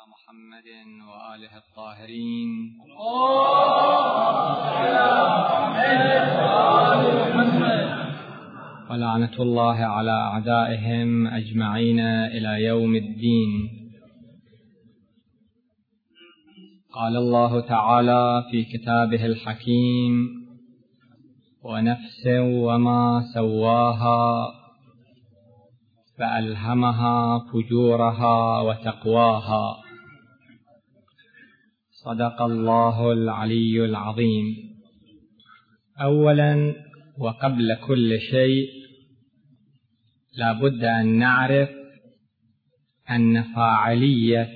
محمد وآله الطاهرين ولعنة الله على أعدائهم أجمعين إلى يوم الدين. قال الله تعالى في كتابه الحكيم: ونفس وما سواها فألهمها فجورها وتقواها. صدق الله العلي العظيم. أولا وقبل كل شيء لا بد أن نعرف أن فاعلية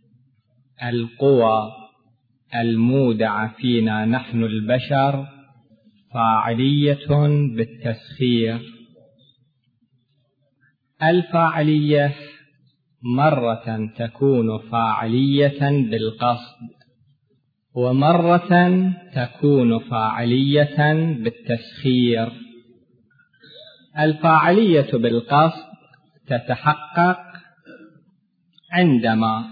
القوى المودعة فينا نحن البشر فاعلية بالتسخير. الفاعلية مرة تكون فاعلية بالقصد، ومرة تكون فاعلية بالتسخير. الفاعلية بالقصد تتحقق عندما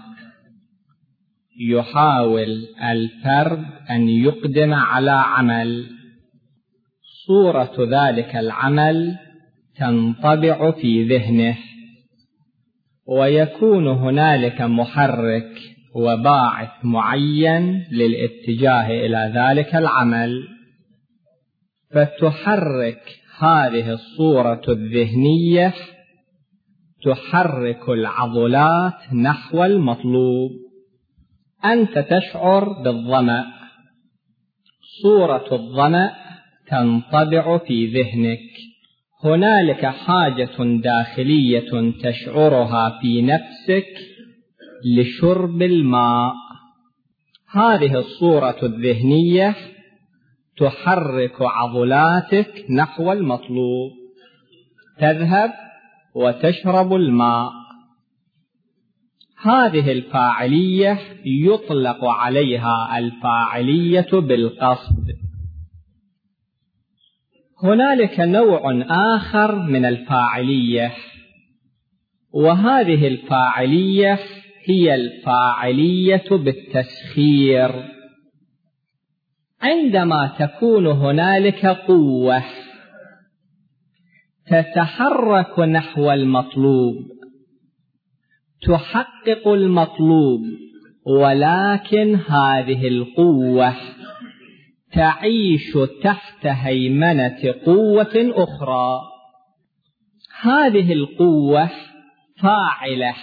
يحاول الفرد أن يقدم على عمل، صورة ذلك العمل تنطبع في ذهنه، ويكون هنالك محرك وباعث معين للاتجاه إلى ذلك العمل، فتحرك هذه الصورة الذهنية تحرك العضلات نحو المطلوب. أنت تشعر بالظمأ، صورة الظمأ تنطبع في ذهنك. هنالك حاجة داخلية تشعرها في نفسك لشرب الماء. هذه الصورة الذهنية تحرك عضلاتك نحو المطلوب، تذهب وتشرب الماء. هذه الفاعلية يطلق عليها الفاعلية بالقصد. هنالك نوع آخر من الفاعلية، وهذه الفاعلية هي الفاعلية بالتسخير. عندما تكون هنالك قوة تتحرك نحو المطلوب، تحقق المطلوب، ولكن هذه القوة تعيش تحت هيمنة قوة أخرى. هذه القوة فاعلة،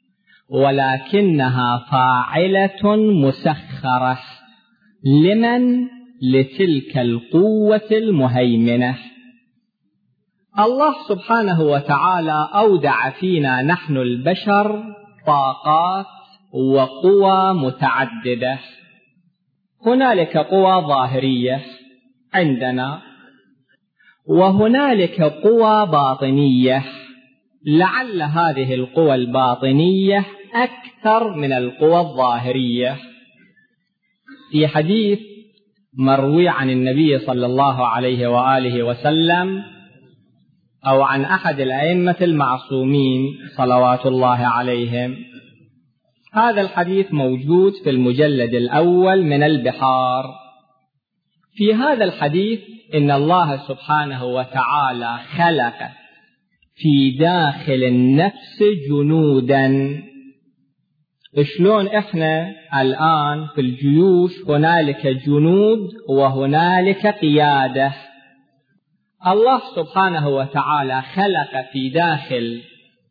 ولكنها فاعلة مسخرة. لمن؟ لتلك القوة المهيمنة. الله سبحانه وتعالى أودع فينا نحن البشر طاقات وقوى متعددة. هنالك قوى ظاهرية عندنا، وهنالك قوى باطنية. لعل هذه القوى الباطنية أكثر من القوى الظاهرية. في حديث مروي عن النبي صلى الله عليه وآله وسلم، أو عن أحد الأئمة المعصومين صلوات الله عليهم، هذا الحديث موجود في المجلد الأول من البحار. في هذا الحديث إن الله سبحانه وتعالى خلق في داخل النفس جنودا. شلون إحنا الآن في الجيوش هنالك جنود وهنالك قيادة. الله سبحانه وتعالى خلق في داخل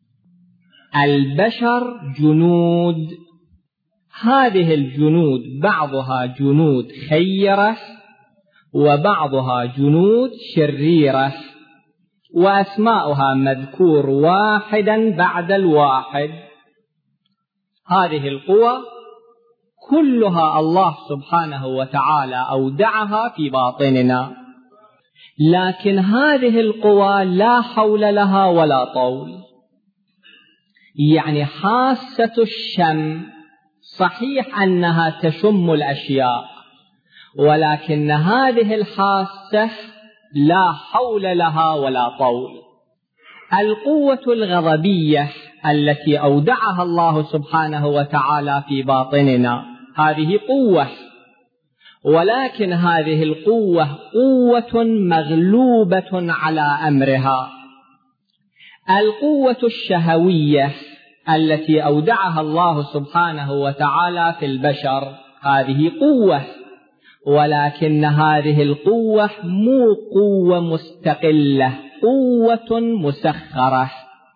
البشر جنود. هذه الجنود بعضها جنود خيرة وبعضها جنود شريرة، وأسماؤها مذكور واحدا بعد الواحد. هذه القوى كلها الله سبحانه وتعالى أودعها في باطننا، لكن هذه القوى لا حول لها ولا طول. يعني حاسة الشم صحيح أنها تشم الأشياء، ولكن هذه الحاسة لا حول لها ولا طول. القوة الغضبية التي أودعها الله سبحانه وتعالى في باطننا هذه قوة، ولكن هذه القوة قوة مغلوبة على أمرها. القوة الشهوية التي أودعها الله سبحانه وتعالى في البشر هذه قوة، ولكن هذه القوة مو قوة مستقلة، قوة مسخرة.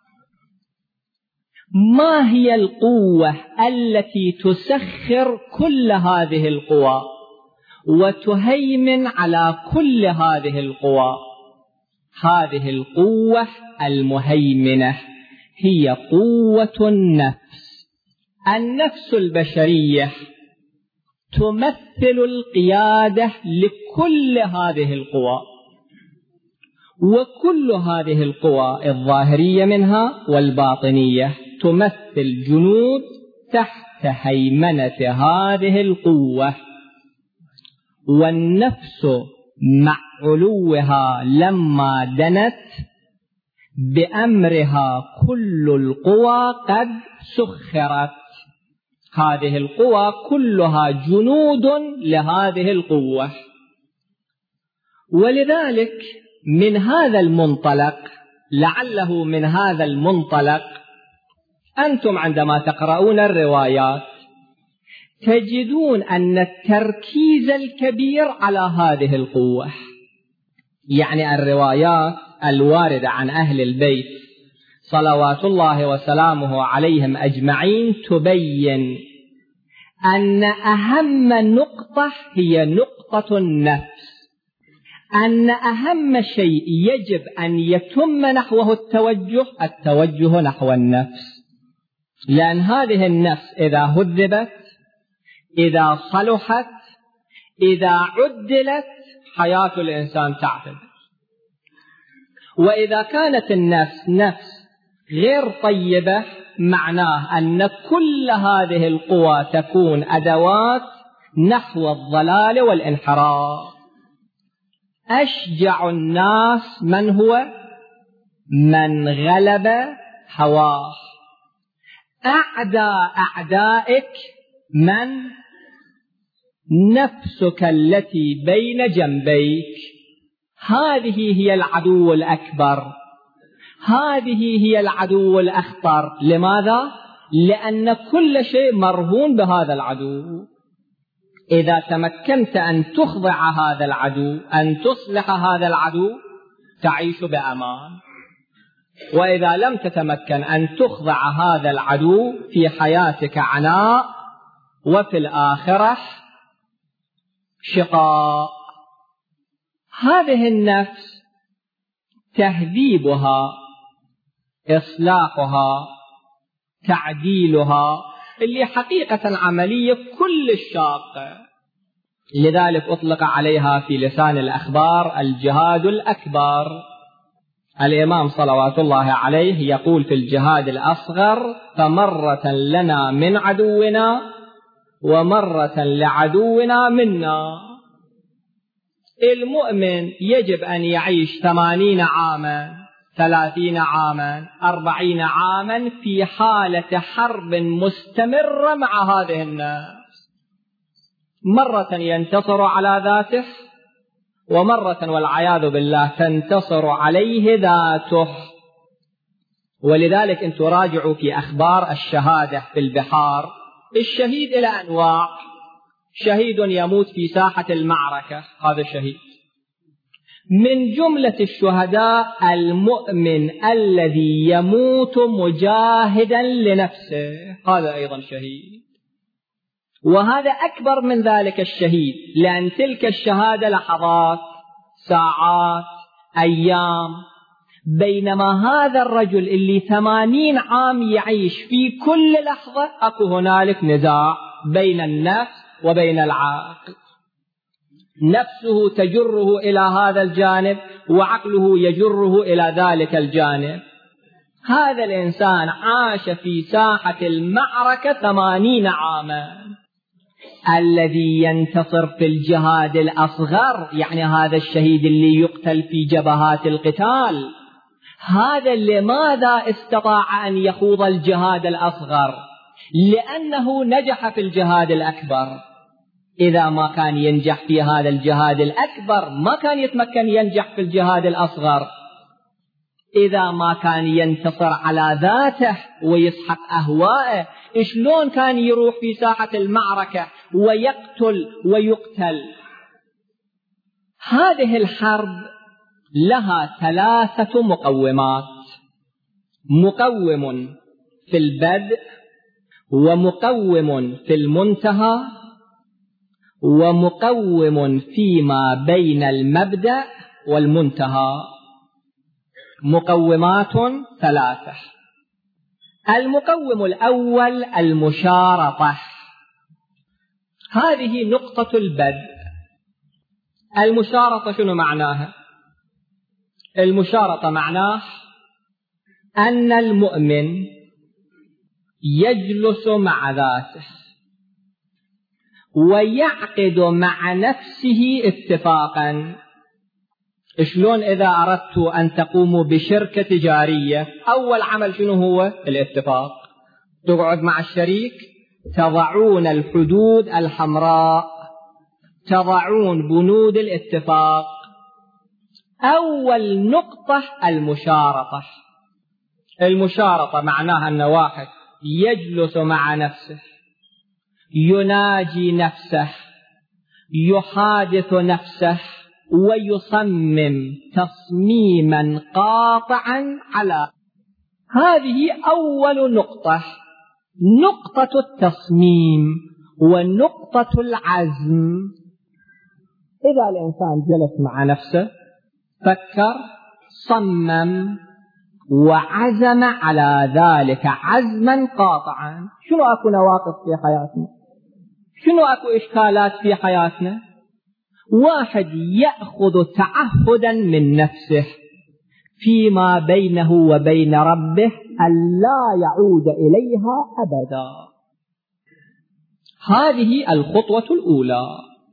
ما هي القوة التي تسخر كل هذه القوى وتهيمن على كل هذه القوى؟ هذه القوة المهيمنة هي قوة النفس. النفس البشرية تمثل القيادة لكل هذه القوى، وكل هذه القوى الظاهرية منها والباطنية تمثل جنود تحت هيمنة هذه القوة. والنفس مع علوها لما دنت بأمرها كل القوى قد سخرت. هذه القوى كلها جنود لهذه القوة. ولذلك من هذا المنطلق، لعله من هذا المنطلق أنتم عندما تقرؤون الروايات تجدون أن التركيز الكبير على هذه القوة. يعني الروايات الواردة عن أهل البيت صلوات الله وسلامه عليهم أجمعين تبين أن أهم نقطة هي نقطة النفس، أن أهم شيء يجب أن يتم نحوه التوجه نحو النفس. لأن هذه النفس إذا هذبت، إذا صلحت، إذا عدلت، حياة الإنسان تعتدل. وإذا كانت النفس نفس غير طيبة معناه أن كل هذه القوى تكون أدوات نحو الضلال والانحراف. أشجع الناس من هو؟ من غلب هواه. أعدائك من؟ نفسك التي بين جنبيك. هذه هي العدو الأكبر، هذه هي العدو الأخطر. لماذا؟ لأن كل شيء مرهون بهذا العدو. إذا تمكنت أن تخضع هذا العدو، أن تصلح هذا العدو، تعيش بأمان. وإذا لم تتمكن أن تخضع هذا العدو، في حياتك عناء، وفي الآخرة شقاء. هذه النفس تهذيبها، إصلاحها، تعديلها اللي حقيقة عملية كل الشاقة. لذلك أطلق عليها في لسان الأخبار الجهاد الأكبر. الإمام صلوات الله عليه يقول في الجهاد الأصغر: فمرة لنا من عدونا ومرة لعدونا منا. المؤمن يجب أن يعيش 80 عاما، 30 عاما، 40 عاما في حالة حرب مستمرة مع هذه النفس. مرة ينتصر على ذاته، ومرة والعياذ بالله تنتصر عليه ذاته. ولذلك أن تراجعوا في أخبار الشهادة في البحار، الشهيد إلى أنواع. شهيد يموت في ساحة المعركة، هذا شهيد. من جملة الشهداء المؤمن الذي يموت مجاهدا لنفسه، هذا أيضا شهيد. وهذا أكبر من ذلك الشهيد، لأن تلك الشهادة لحظات، ساعات، أيام. بينما هذا الرجل اللي 80 عام يعيش في كل لحظة أكو هنالك نزاع بين النفس وبين العقل. نفسه تجره إلى هذا الجانب، وعقله يجره إلى ذلك الجانب. هذا الإنسان عاش في ساحة المعركة 80 عاما. الذي ينتصر في الجهاد الأصغر، يعني هذا الشهيد اللي يقتل في جبهات القتال، هذا لماذا استطاع أن يخوض الجهاد الأصغر؟ لأنه نجح في الجهاد الأكبر. إذا ما كان ينجح في هذا الجهاد الأكبر ما كان يتمكن ينجح في الجهاد الأصغر. إذا ما كان ينتصر على ذاته ويسحق أهوائه، شلون كان يروح في ساحة المعركة ويقتل ويقتل؟ هذه الحرب لها 3 مقومات: مقوم في البدء، ومقوم في المنتهى، ومقوم فيما بين المبدأ والمنتهى. مقومات 3. المقوم الأول المشارطة، هذه نقطة البدء. المشارطة شنو معناها؟ المشارطة معناه أن المؤمن يجلس مع ذاته ويعقد مع نفسه اتفاقا. شلون إذا أردت أن تقوموا بشركة تجارية، أول عمل شنو هو؟ الاتفاق. تقعد مع الشريك، تضعون الحدود الحمراء، تضعون بنود الاتفاق. أول نقطة المشارطة. المشارطة معناها أن واحد يجلس مع نفسه، يناجي نفسه، يحادث نفسه، ويصمم تصميما قاطعا على هذه أول نقطة، نقطة التصميم ونقطة العزم. إذا الإنسان جلس مع نفسه، فكر، صمم، وعزم على ذلك عزما قاطعا. شنو أكو نواقص في حياتنا؟ شنو أكو إشكالات في حياتنا؟ واحد يأخذ تعهدا من نفسه فيما بينه وبين ربه ألا يعود إليها أبدا. هذه الخطوة الأولى.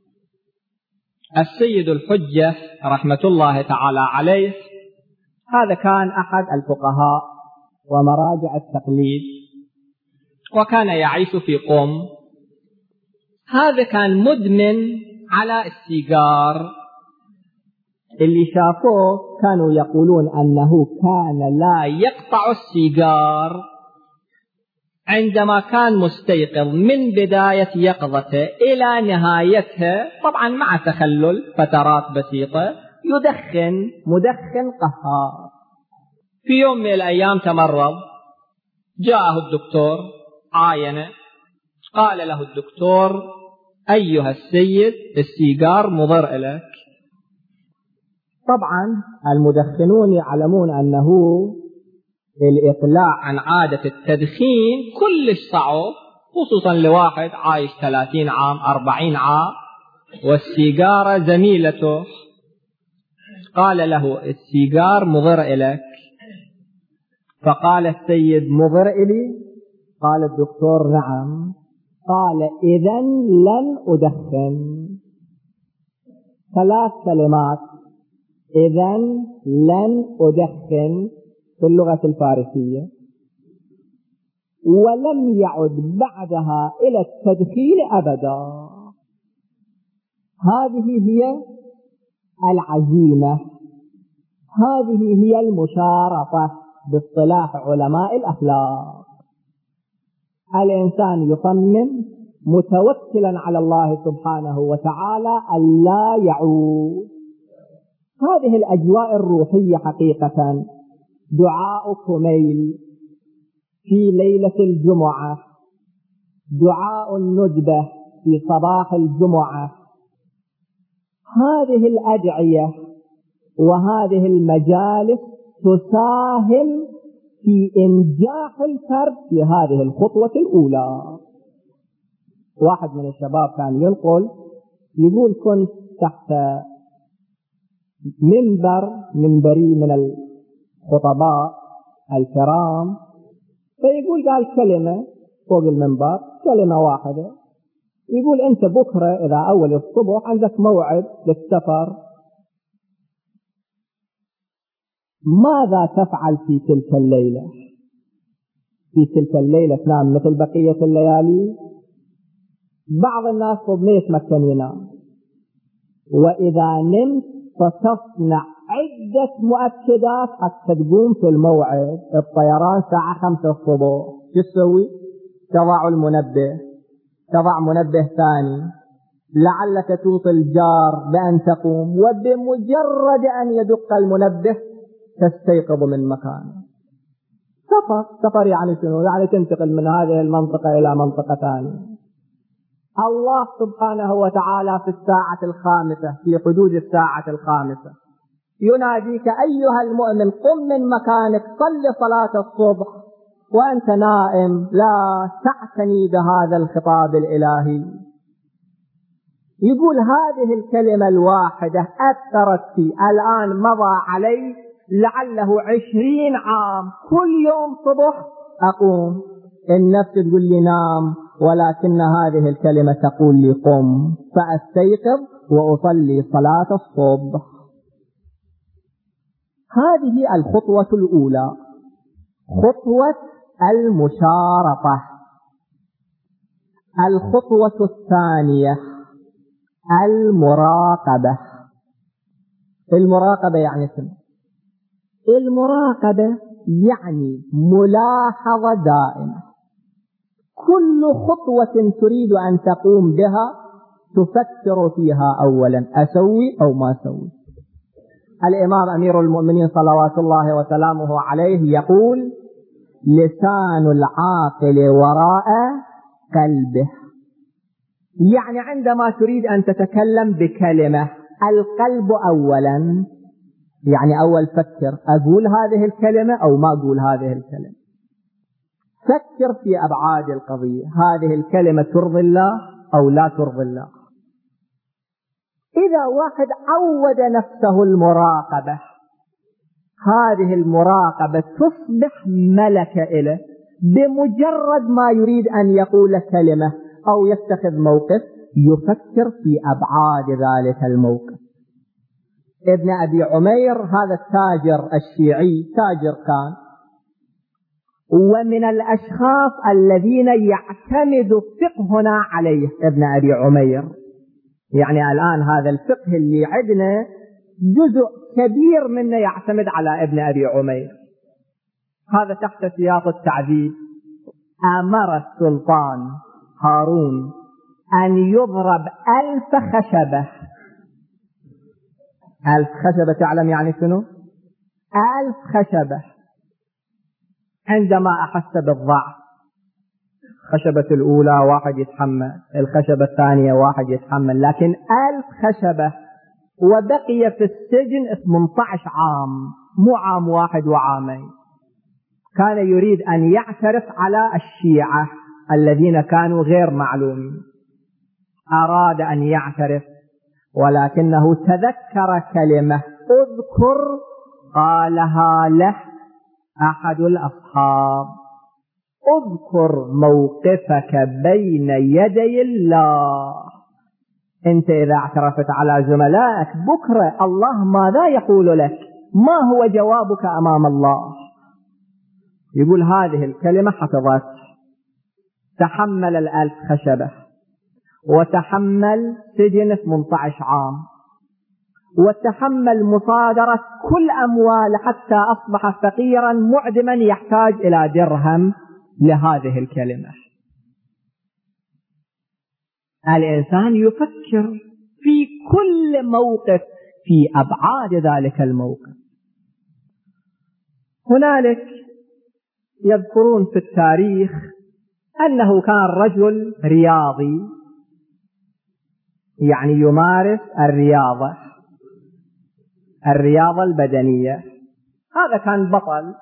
السيد الحجة رحمة الله تعالى عليه، هذا كان أحد الفقهاء ومراجع التقليد، وكان يعيش في قم. هذا كان مدمن على السيجار. اللي شافوه كانوا يقولون أنه كان لا يقطع السيجار عندما كان مستيقظ من بداية يقظته إلى نهايتها، طبعا مع تخلل فترات بسيطة، يدخن مدخن قهار. في يوم من الأيام تمرض، جاءه الدكتور عاينه، قال له الدكتور: أيها السيد، السيجار مضر لك. طبعا المدخنون يعلمون أنه الإقلاع عن عادة التدخين كلش صعب، خصوصا لواحد عايش 30 عام 40 عام والسيجارة زميلته. قال له: السيجار مضر لك. فقال السيد: مضر إلي؟ قال الدكتور: نعم. قال: إذن لن أدخن. 3 كلمات: إذن لن أدخن في اللغة الفارسية. ولم يعد بعدها إلى التدخين أبدا. هذه هي العزيمة، هذه هي المشارطة باصطلاح علماء الأخلاق. الإنسان يصمم متوكلا على الله سبحانه وتعالى ألا يعود. هذه الأجواء الروحية حقيقة. دعاء كميل في ليلة الجمعة، دعاء الندبة في صباح الجمعة، هذه الأدعية وهذه المجالس تساهم في إنجاح الفرد في هذه الخطوة الأولى. واحد من الشباب كان يقول كنت تحت منبري من الخطباء الكرام، فيقول قال كلمة فوق المنبر، كلمة واحدة، يقول: أنت بكرة إذا أول الصبح عندك موعد للسفر ماذا تفعل في تلك الليلة؟ في تلك الليلة تنام مثل بقية الليالي؟ بعض الناس ما يتمكن ينام، وإذا نمت فتصنع عدة مؤكدات حتى تقوم في الموعد. الطيران الساعة 5 الصبح، شو تسوي؟ تضع المنبه، تضع منبه ثاني لعلك توصي الجار بأن تقوم، وبمجرد أن يدق المنبه تستيقظ من مكانه. سفر يعني شنو؟ يعني تنتقل من هذه المنطقة إلى منطقة ثانية. الله سبحانه وتعالى في الساعة 5 في حدود الساعة 5 يناديك أيها المؤمن قم من مكانك، صل صلاة الصبح وأنت نائم، لا تعتني بهذا الخطاب الإلهي. يقول هذه الكلمة الواحدة أثرت فيه، الآن مضى علي لعله 20 عام كل يوم صبح أقوم، النفس تقول لي نام، ولكن هذه الكلمة تقول لي قم، فأستيقظ وأصلي صلاة الصبح. هذه الخطوة الأولى، خطوة المشارطة. الخطوة الثانية المراقبة. المراقبة يعني شنو؟ المراقبة يعني ملاحظة دائمة، كل خطوة تريد أن تقوم بها تفكر فيها أولا، أسوي أو ما أسوي. الإمام أمير المؤمنين صلوات الله وسلامه عليه يقول لسان العاقل وراء قلبه، يعني عندما تريد أن تتكلم بكلمة القلب أولا، يعني أول فكر أقول هذه الكلمة أو ما أقول هذه الكلمة. فكر في أبعاد القضية، هذه الكلمة ترضي الله أو لا ترضي الله. إذا واحد عود نفسه المراقبة، هذه المراقبة تصبح ملكة إله، بمجرد ما يريد أن يقول كلمة أو يتخذ موقف يفكر في أبعاد ذلك الموقف. ابن أبي عمير هذا التاجر الشيعي، تاجر كان، ومن الأشخاص الذين يعتمد فقهنا عليه ابن أبي عمير. يعني الآن هذا الفقه اللي عندنا جزء كبير منه يعتمد على ابن أبي عمير. هذا تحت سياق التعذيب. أمر السلطان هارون أن يضرب 1000 خشبة. 1000 خشبة تعلم يعني شنو؟ 1000 خشبة. عندما أحس بالضعف، خشبة الأولى واحد يتحمل، الخشبة الثانية واحد يتحمل، لكن 1000 خشبة، وبقي في السجن 18 عام، مو عام واحد وعامين. كان يريد أن يعترف على الشيعة الذين كانوا غير معلومين، أراد أن يعترف، ولكنه تذكر كلمة اذكر قالها له أحد الأصحاب، اذكر موقفك بين يدي الله. أنت إذا اعترفت على زملائك بكرة الله ماذا يقول لك؟ ما هو جوابك أمام الله؟ يقول هذه الكلمة حفظت، تحمل 1000 خشبة، وتحمل سجن 18 عام، وتحمل مصادرة كل أموال حتى أصبح فقيرا معدما يحتاج إلى درهم لهذه الكلمة. الإنسان يفكر في كل موقف في أبعاد ذلك الموقف. هنالك يذكرون في التاريخ أنه كان رجل رياضي، يعني يمارس الرياضة البدنية. هذا كان بطل،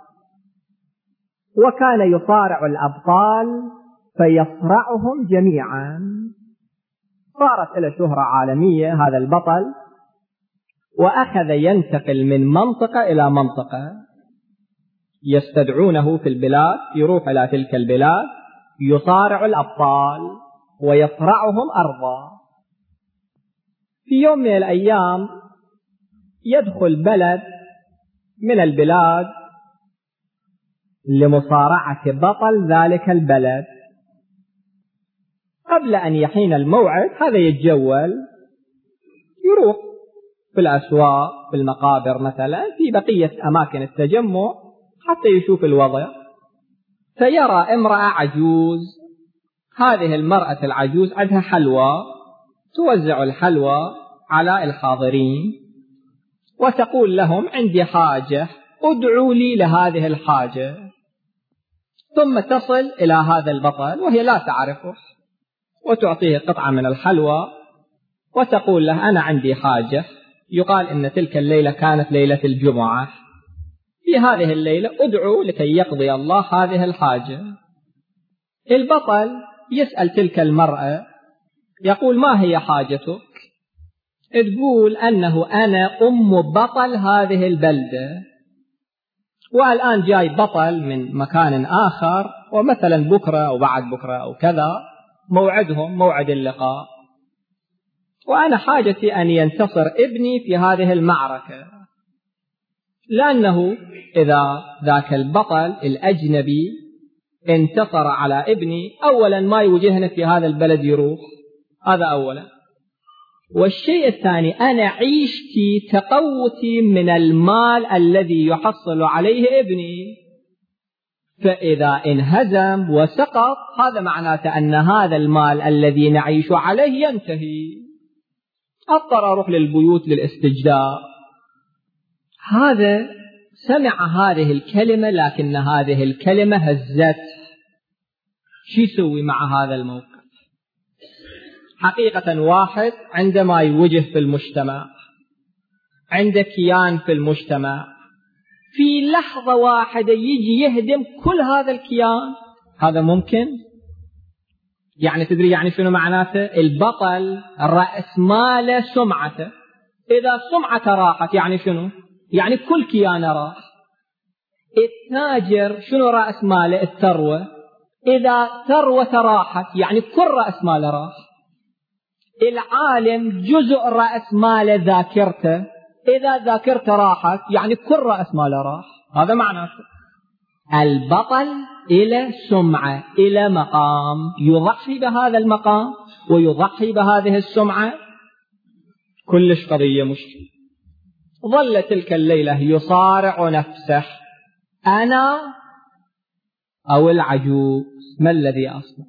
وكان يصارع الأبطال فيصرعهم جميعا. صارت له شهرة عالمية هذا البطل، وأخذ ينتقل من منطقة إلى منطقة، يستدعونه في البلاد، يروح إلى تلك البلاد يصارع الأبطال ويصرعهم أرضا. في يوم من الأيام يدخل بلد من البلاد لمصارعة بطل ذلك البلد. قبل أن يحين الموعد هذا يتجول، يروح في الأسواق، في المقابر مثلا، في بقية أماكن التجمع حتى يشوف الوضع، فيرى امرأة عجوز. هذه المرأة العجوز عندها حلوى، توزع الحلوى على الحاضرين وتقول لهم عندي حاجة، ادعوا لي لهذه الحاجة. ثم تصل إلى هذا البطل وهي لا تعرفه، وتعطيه قطعة من الحلوى وتقول له أنا عندي حاجة. يقال إن تلك الليلة كانت ليلة الجمعة، في هذه الليلة ادعوا لكي يقضي الله هذه الحاجة. البطل يسأل تلك المرأة يقول ما هي حاجتك؟ تقول أنه أنا أم بطل هذه البلدة، والآن جاي بطل من مكان آخر، ومثلا بكرة أو بعد بكرة أو كذا موعدهم، موعد اللقاء، وأنا حاجتي أن ينتصر ابني في هذه المعركة، لأنه إذا ذاك البطل الأجنبي انتصر على ابني أولا ما يوجهنا في هذا البلد يروح، هذا أولا. والشيء الثاني أنا عيشتي تقوتي من المال الذي يحصل عليه ابني، فإذا انهزم وسقط هذا معناته أن هذا المال الذي نعيش عليه ينتهي، أضطر أروح للبيوت للاستجداء. هذا سمع هذه الكلمة، لكن هذه الكلمة هزت. شو يسوي مع هذا الموقف؟ حقيقة واحد عندما يوجه في المجتمع، عنده كيان في المجتمع، في لحظة واحدة يجي يهدم كل هذا الكيان، هذا ممكن؟ يعني تدري يعني شنو معناته؟ البطل رأس ماله سمعته، إذا سمعته راحت يعني شنو؟ يعني كل كيانه راح. التاجر شنو رأس ماله؟ الثروة، إذا ثروة راحت يعني كل رأس ماله راح. العالم جزء رأس ماله ذاكرته، إذا ذاكرته راحت يعني كل رأس ماله راح. هذا معناته البطل إلى سمعة، إلى مقام، يضحي بهذا المقام ويضحي بهذه السمعة، كلش قضية مشكلة. ظل تلك الليلة يصارع نفسه، أنا أو العجوز، ما الذي أصنع؟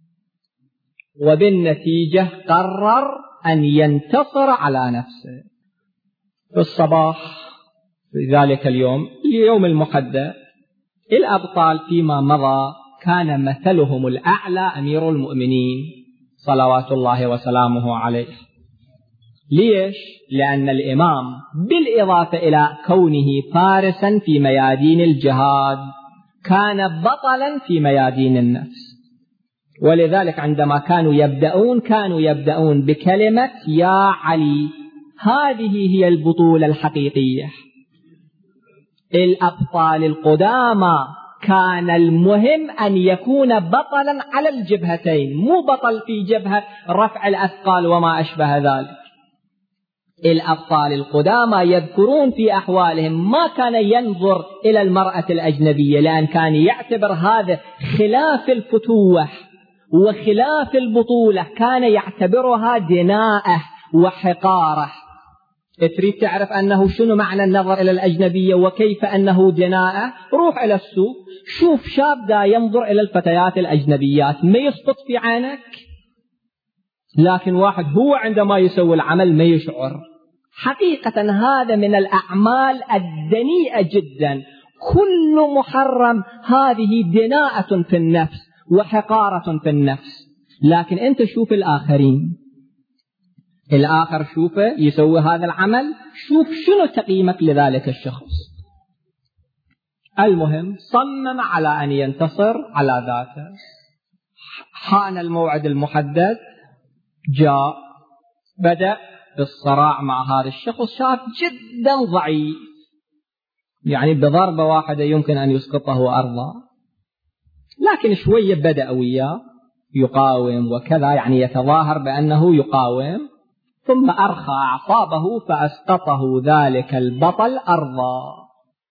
وبالنتيجة قرر أن ينتصر على نفسه. في الصباح في ذلك اليوم المحدد، الأبطال فيما مضى كان مثلهم الأعلى أمير المؤمنين صلوات الله وسلامه عليه. ليش؟ لأن الإمام بالإضافة إلى كونه فارسا في ميادين الجهاد كان بطلا في ميادين النفس، ولذلك عندما كانوا يبدأون بكلمة يا علي، هذه هي البطولة الحقيقية. الأبطال القدامى كان المهم أن يكون بطلا على الجبهتين، مو بطل في جبهة رفع الأثقال وما أشبه ذلك. الأبطال القدامى يذكرون في أحوالهم ما كان ينظر إلى المرأة الأجنبية، لأن كان يعتبر هذا خلاف الفتوة وخلاف البطولة، كان يعتبرها دناءة وحقارة. تريد تعرف أنه شنو معنى النظر إلى الأجنبية وكيف أنه دناءة؟ روح إلى السوق، شوف شاب دا ينظر إلى الفتيات الأجنبيات، ما يسقط في عينك؟ لكن واحد هو عندما يسوي العمل ما يشعر. حقيقة هذا من الأعمال الدنيئة جدا، كل محرم، هذه دناءة في النفس وحقارة في النفس. لكن أنت شوف الآخرين، الآخر شوفه يسوي هذا العمل، شوف شنو تقييمك لذلك الشخص. المهم صمم على أن ينتصر على ذاته. حان الموعد المحدد، جاء بدأ بالصراع مع هذا الشخص، شاب جدا ضعيف، يعني بضربة واحدة يمكن أن يسقطه أرضا، لكن شوية بدأ وياه يقاوم وكذا، يعني يتظاهر بأنه يقاوم، ثم أرخى أعصابه فأسقطه ذلك البطل أرضا.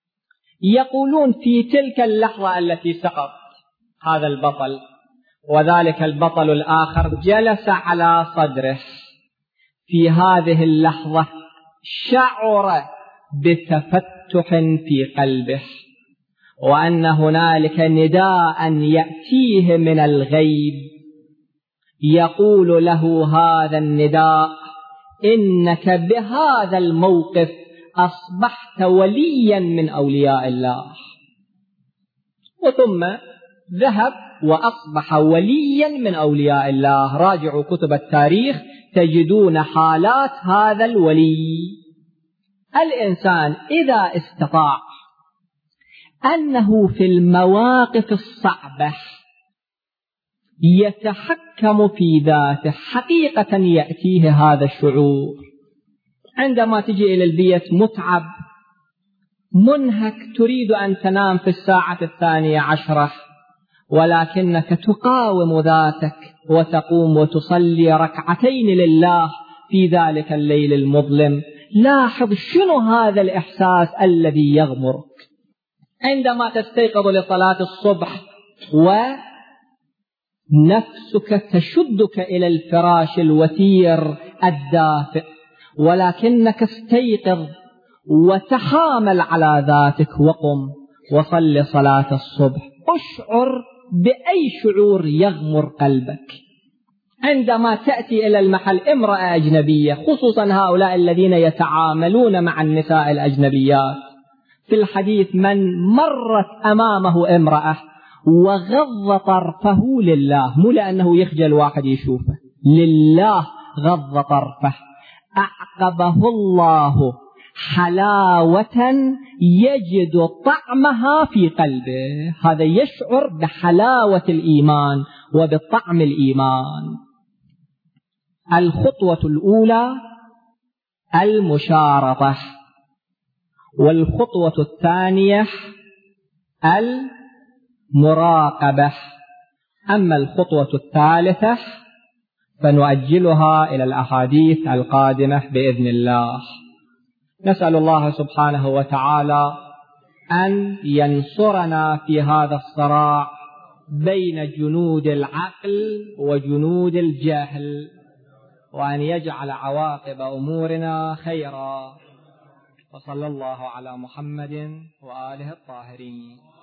يقولون في تلك اللحظة التي سقط هذا البطل وذلك البطل الآخر جلس على صدره، في هذه اللحظة شعر بتفتح في قلبه، وأن هنالك نداء يأتيه من الغيب يقول له هذا النداء: إنك بهذا الموقف أصبحت وليا من أولياء الله. وثم ذهب وأصبح وليا من أولياء الله. راجعوا كتب التاريخ تجدون حالات هذا الولي. الإنسان إذا استطاع أنه في المواقف الصعبة يتحكم في ذاته، حقيقة يأتيه هذا الشعور. عندما تجي إلى البيت متعب منهك، تريد أن تنام في الساعة 12، ولكنك تقاوم ذاتك وتقوم وتصلي ركعتين لله في ذلك الليل المظلم. لاحظ شنو هذا الإحساس الذي يغمرك عندما تستيقظ لصلاة الصبح ونفسك تشدك إلى الفراش الوثير الدافئ، ولكنك استيقظ وتحامل على ذاتك وقم وصل صلاة الصبح. اشعر بأي شعور يغمر قلبك عندما تأتي إلى المحل امرأة أجنبية، خصوصا هؤلاء الذين يتعاملون مع النساء الأجنبيات. في الحديث من مرت أمامه امرأة وغض طرفه لله، مو لأنه يخجل واحد يشوفه، لله غض طرفه، أعقبه الله حلاوة يجد طعمها في قلبه. هذا يشعر بحلاوة الإيمان وبطعم الإيمان. الخطوة الأولى المشارطة، والخطوة الثانية المراقبة، أما الخطوة الثالثة فنؤجلها إلى الأحاديث القادمة بإذن الله. نسأل الله سبحانه وتعالى أن ينصرنا في هذا الصراع بين جنود العقل وجنود الجهل، وأن يجعل عواقب أمورنا خيرا. وصلى الله على محمد وآله الطاهرين.